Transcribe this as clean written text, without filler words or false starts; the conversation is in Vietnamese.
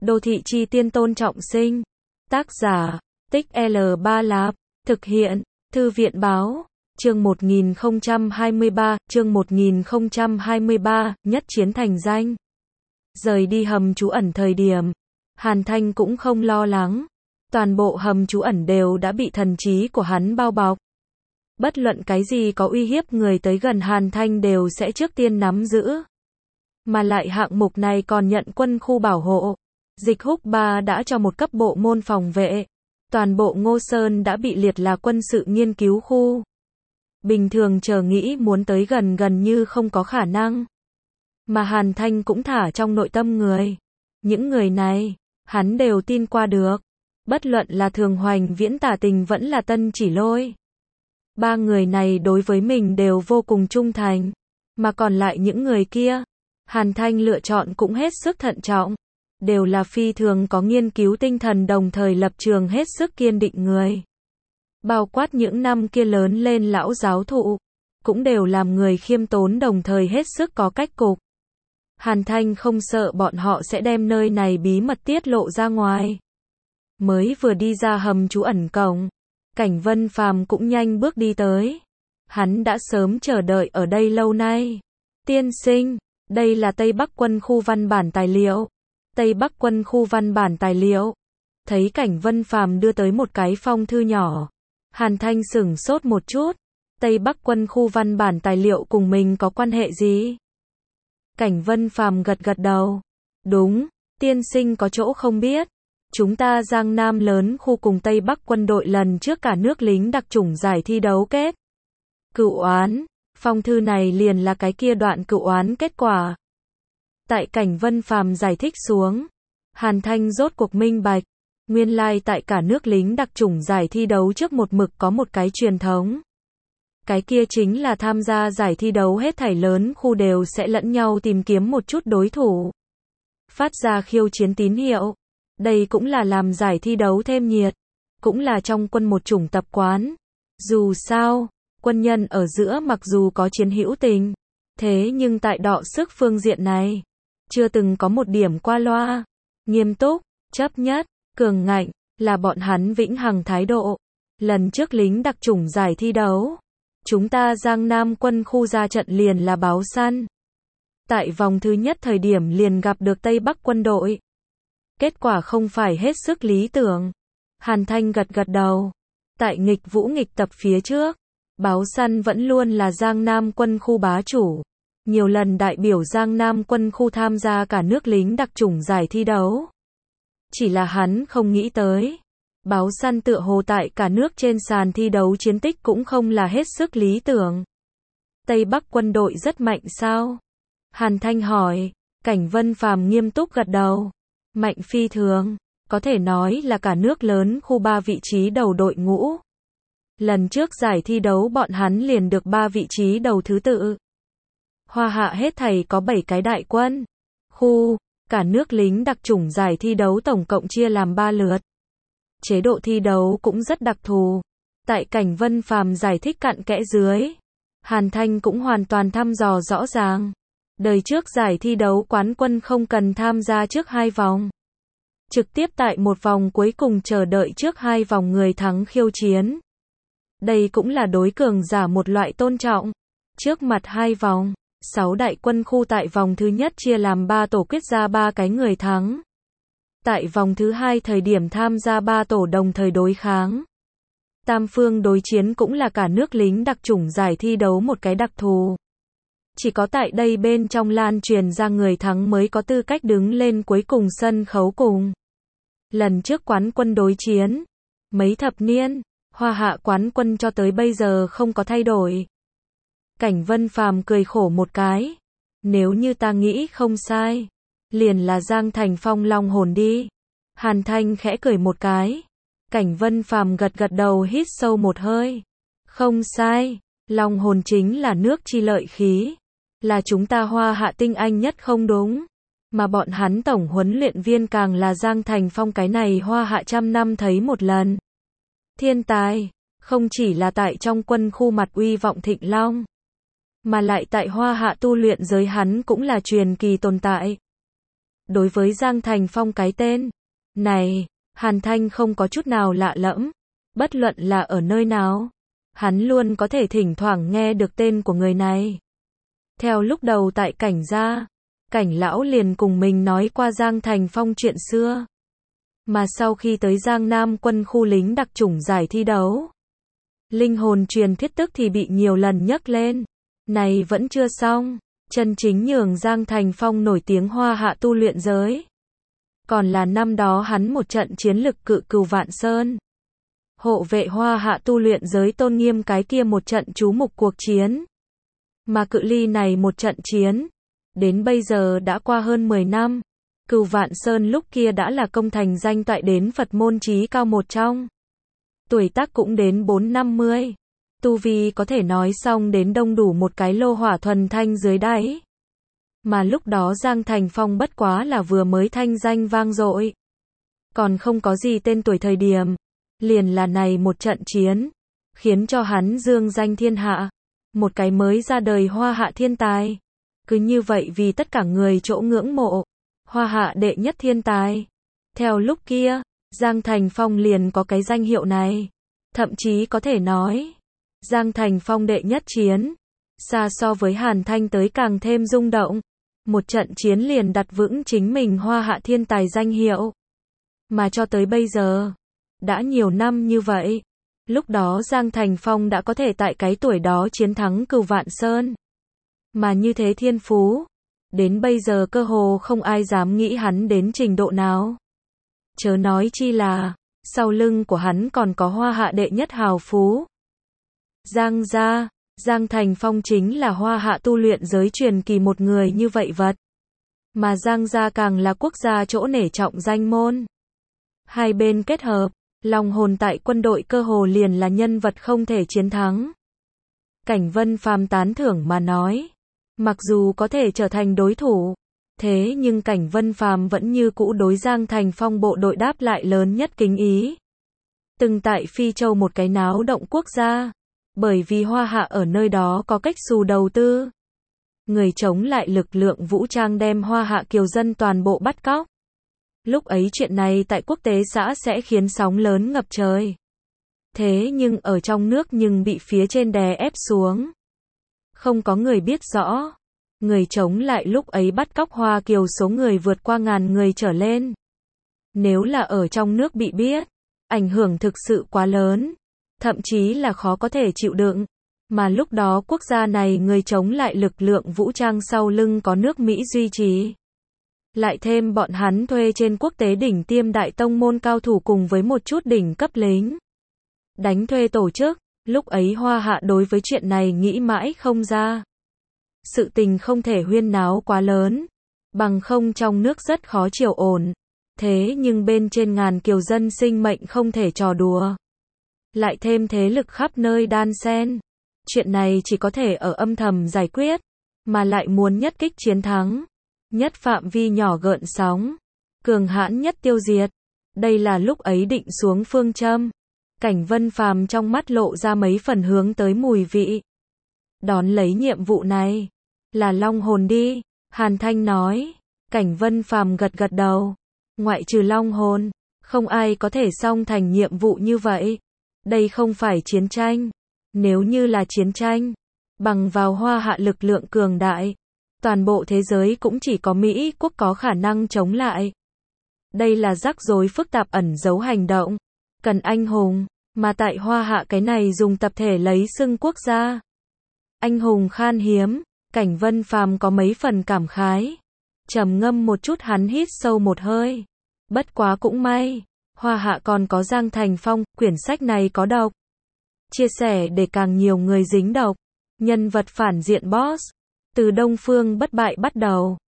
Đô thị chi tiên Tôn Trọng Sinh. Tác giả, Tích L Ba Lạp. Thực hiện, Thư viện Báo. Chương 1023, nhất chiến thành danh. Rời đi hầm trú ẩn thời điểm, Hàn Thanh cũng không lo lắng. Toàn bộ hầm trú ẩn đều đã bị thần trí của hắn bao bọc. Bất luận cái gì có uy hiếp người tới gần Hàn Thanh đều sẽ trước tiên nắm giữ. Mà lại hạng mục này còn nhận quân khu bảo hộ. Dịch Húc Ba đã cho một cấp bộ môn phòng vệ. Toàn bộ Ngô Sơn đã bị liệt là quân sự nghiên cứu khu. Bình thường chờ nghĩ muốn tới gần gần như không có khả năng. Mà Hàn Thanh cũng thả trong nội tâm người. Những người này, hắn đều tin qua được. Bất luận là Thường Hoành, Viễn Tả Tình vẫn là Tân Chỉ Lôi. Ba người này đối với mình đều vô cùng trung thành. Mà còn lại những người kia, Hàn Thanh lựa chọn cũng hết sức thận trọng. Đều là phi thường có nghiên cứu tinh thần đồng thời lập trường hết sức kiên định người. Bao quát những năm kia lớn lên lão giáo thụ, cũng đều làm người khiêm tốn đồng thời hết sức có cách cục. Hàn Thanh không sợ bọn họ sẽ đem nơi này bí mật tiết lộ ra ngoài. Mới vừa đi ra hầm trú ẩn cổng, Cảnh Vân Phàm cũng nhanh bước đi tới. Hắn đã sớm chờ đợi ở đây lâu nay. Tiên sinh, đây là Tây Bắc quân khu văn bản tài liệu. Tây Bắc quân khu văn bản tài liệu. Thấy Cảnh Vân Phàm đưa tới một cái phong thư nhỏ, Hàn Thanh sửng sốt một chút. Tây Bắc quân khu văn bản tài liệu cùng mình có quan hệ gì? Cảnh Vân Phàm gật gật đầu. Đúng, tiên sinh có chỗ không biết. Chúng ta Giang Nam lớn khu cùng Tây Bắc quân đội lần trước cả nước lính đặc chủng giải thi đấu kết cựu oán. Phong thư này liền là cái kia đoạn cựu oán kết quả. Tại Cảnh Vân Phàm giải thích xuống, Hàn Thanh rốt cuộc minh bạch. Nguyên lai tại cả nước lính đặc chủng giải thi đấu trước một mực có một cái truyền thống. Cái kia chính là tham gia giải thi đấu hết thảy lớn khu đều sẽ lẫn nhau tìm kiếm một chút đối thủ. Phát ra khiêu chiến tín hiệu. Đây cũng là làm giải thi đấu thêm nhiệt. Cũng là trong quân một chủng tập quán. Dù sao, quân nhân ở giữa mặc dù có chiến hữu tình, thế nhưng tại đọ sức phương diện này, chưa từng có một điểm qua loa. Nghiêm túc, chấp nhất, cường ngạnh, là bọn hắn vĩnh hằng thái độ. Lần trước lính đặc chủng giải thi đấu, chúng ta Giang Nam quân khu ra trận liền là báo săn. Tại vòng thứ nhất thời điểm liền gặp được Tây Bắc quân đội. Kết quả không phải hết sức lý tưởng. Hàn Thanh gật gật đầu. Tại nghịch vũ nghịch tập phía trước, báo săn vẫn luôn là Giang Nam quân khu bá chủ. Nhiều lần đại biểu Giang Nam quân khu tham gia cả nước lính đặc chủng giải thi đấu. Chỉ là hắn không nghĩ tới. Báo săn tựa hồ tại cả nước trên sàn thi đấu chiến tích cũng không là hết sức lý tưởng. Tây Bắc quân đội rất mạnh sao? Hàn Thanh hỏi. Cảnh Vân Phàm nghiêm túc gật đầu. Mạnh phi thường, có thể nói là cả nước lớn khu 3 vị trí đầu đội ngũ. Lần trước giải thi đấu bọn hắn liền được 3 vị trí đầu thứ tự. Hoa Hạ hết thảy có 7 cái đại quân khu, cả nước lính đặc chủng giải thi đấu tổng cộng chia làm 3 lượt. Chế độ thi đấu cũng rất đặc thù. Tại Cảnh Vân Phàm giải thích cặn kẽ dưới, Hàn Thanh cũng hoàn toàn thăm dò rõ ràng. Đời trước giải thi đấu quán quân không cần tham gia trước 2 vòng. Trực tiếp tại một vòng cuối cùng chờ đợi trước 2 vòng người thắng khiêu chiến. Đây cũng là đối cường giả một loại tôn trọng. Trước mặt 2 vòng, 6 đại quân khu tại vòng thứ nhất chia làm 3 tổ quyết ra 3 cái người thắng. Tại vòng thứ 2 thời điểm tham gia 3 tổ đồng thời đối kháng. Tam phương đối chiến cũng là cả nước lính đặc chủng giải thi đấu một cái đặc thù. Chỉ có tại đây bên trong lan truyền ra người thắng mới có tư cách đứng lên cuối cùng sân khấu cùng. Lần trước quán quân đối chiến, mấy thập niên, Hoa Hạ quán quân cho tới bây giờ không có thay đổi. Cảnh Vân Phàm cười khổ một cái. Nếu như ta nghĩ không sai, liền là Giang Thành Phong Long Hồn đi. Hàn Thanh khẽ cười một cái. Cảnh Vân Phàm gật gật đầu hít sâu một hơi. Không sai, Long Hồn chính là nước chi lợi khí. Là chúng ta Hoa Hạ tinh anh nhất không đúng. Mà bọn hắn tổng huấn luyện viên càng là Giang Thành Phong cái này Hoa Hạ trăm năm thấy một lần. Thiên tài, không chỉ là tại trong quân khu mặt uy vọng thịnh long, mà lại tại Hoa Hạ tu luyện giới hắn cũng là truyền kỳ tồn tại. Đối với Giang Thành Phong cái tên này, Hàn Thanh không có chút nào lạ lẫm. Bất luận là ở nơi nào, hắn luôn có thể thỉnh thoảng nghe được tên của người này. Theo lúc đầu tại Cảnh gia, Cảnh lão liền cùng mình nói qua Giang Thành Phong chuyện xưa. Mà sau khi tới Giang Nam quân khu lính đặc chủng giải thi đấu, linh hồn truyền thuyết tức thì bị nhiều lần nhắc lên. Này vẫn chưa xong, chân chính nhường Giang Thành Phong nổi tiếng Hoa Hạ tu luyện giới. Còn là năm đó hắn một trận chiến lực cự Cửu Vạn Sơn. Hộ vệ Hoa Hạ tu luyện giới tôn nghiêm cái kia một trận chú mục cuộc chiến. Mà cự ly này một trận chiến, đến bây giờ đã qua hơn 10 năm. Cửu Vạn Sơn lúc kia đã là công thành danh toại đến Phật môn chí cao một trong. Tuổi tác cũng đến 450. Tu vi có thể nói xong đến đông đủ một cái lô hỏa thuần thanh dưới đáy. Mà lúc đó Giang Thành Phong bất quá là vừa mới thanh danh vang dội. Còn không có gì tên tuổi thời điểm. Liền là này một trận chiến. Khiến cho hắn dương danh thiên hạ. Một cái mới ra đời Hoa Hạ thiên tài. Cứ như vậy vì tất cả người chỗ ngưỡng mộ. Hoa Hạ đệ nhất thiên tài. Theo lúc kia, Giang Thành Phong liền có cái danh hiệu này. Thậm chí có thể nói, Giang Thành Phong đệ nhất chiến, xa so với Hàn Thanh tới càng thêm rung động. Một trận chiến liền đặt vững chính mình Hoa Hạ thiên tài danh hiệu. Mà cho tới bây giờ, đã nhiều năm như vậy, lúc đó Giang Thành Phong đã có thể tại cái tuổi đó chiến thắng Cửu Vạn Sơn. Mà như thế thiên phú, đến bây giờ cơ hồ không ai dám nghĩ hắn đến trình độ nào. Chớ nói chi là, sau lưng của hắn còn có Hoa Hạ đệ nhất hào phú. Giang gia, Giang Thành Phong chính là Hoa Hạ tu luyện giới truyền kỳ một người như vậy vật. Mà Giang gia càng là quốc gia chỗ nể trọng danh môn. Hai bên kết hợp, Long Hồn tại quân đội cơ hồ liền là nhân vật không thể chiến thắng. Cảnh Vân Phàm tán thưởng mà nói, mặc dù có thể trở thành đối thủ, thế nhưng Cảnh Vân Phàm vẫn như cũ đối Giang Thành Phong bộ đội đáp lại lớn nhất kính ý. Từng tại Phi Châu một cái náo động quốc gia, bởi vì Hoa Hạ ở nơi đó có cách xù đầu tư. Người chống lại lực lượng vũ trang đem Hoa Hạ kiều dân toàn bộ bắt cóc. Lúc ấy chuyện này tại quốc tế xã sẽ khiến sóng lớn ngập trời. Thế nhưng ở trong nước nhưng bị phía trên đè ép xuống. Không có người biết rõ. Người chống lại lúc ấy bắt cóc Hoa Kiều số người vượt qua 1000 người trở lên. Nếu là ở trong nước bị biết, ảnh hưởng thực sự quá lớn. Thậm chí là khó có thể chịu đựng. Mà lúc đó quốc gia này người chống lại lực lượng vũ trang sau lưng có nước Mỹ duy trì. Lại thêm bọn hắn thuê trên quốc tế đỉnh tiêm đại tông môn cao thủ cùng với một chút đỉnh cấp lính. Đánh thuê tổ chức, lúc ấy Hoa Hạ đối với chuyện này nghĩ mãi không ra. Sự tình không thể huyên náo quá lớn, bằng không trong nước rất khó chiều ổn. Thế nhưng bên trên 1000 kiều dân sinh mệnh không thể trò đùa. Lại thêm thế lực khắp nơi đan xen. Chuyện này chỉ có thể ở âm thầm giải quyết, mà lại muốn nhất kích chiến thắng. Nhất phạm vi nhỏ gợn sóng, cường hãn nhất tiêu diệt. Đây là lúc ấy định xuống phương châm. Cảnh Vân Phàm trong mắt lộ ra mấy phần hướng tới mùi vị. Đón lấy nhiệm vụ này, là Long Hồn đi, Hàn Thanh nói. Cảnh Vân Phàm gật gật đầu. Ngoại trừ Long Hồn, không ai có thể xong thành nhiệm vụ như vậy. Đây không phải chiến tranh. Nếu như là chiến tranh, bằng vào Hoa Hạ lực lượng cường đại, toàn bộ thế giới cũng chỉ có Mỹ quốc có khả năng chống lại. Đây là rắc rối phức tạp ẩn giấu hành động, cần anh hùng, mà tại Hoa Hạ cái này dùng tập thể lấy xưng quốc gia. Anh hùng khan hiếm, Cảnh Vân Phàm có mấy phần cảm khái. Trầm ngâm một chút hắn hít sâu một hơi. Bất quá cũng may, Hoa Hạ còn có Giang Thành Phong, quyển sách này có độc. Chia sẻ để càng nhiều người dính độc. Nhân vật phản diện boss. Từ Đông Phương bất bại bắt đầu.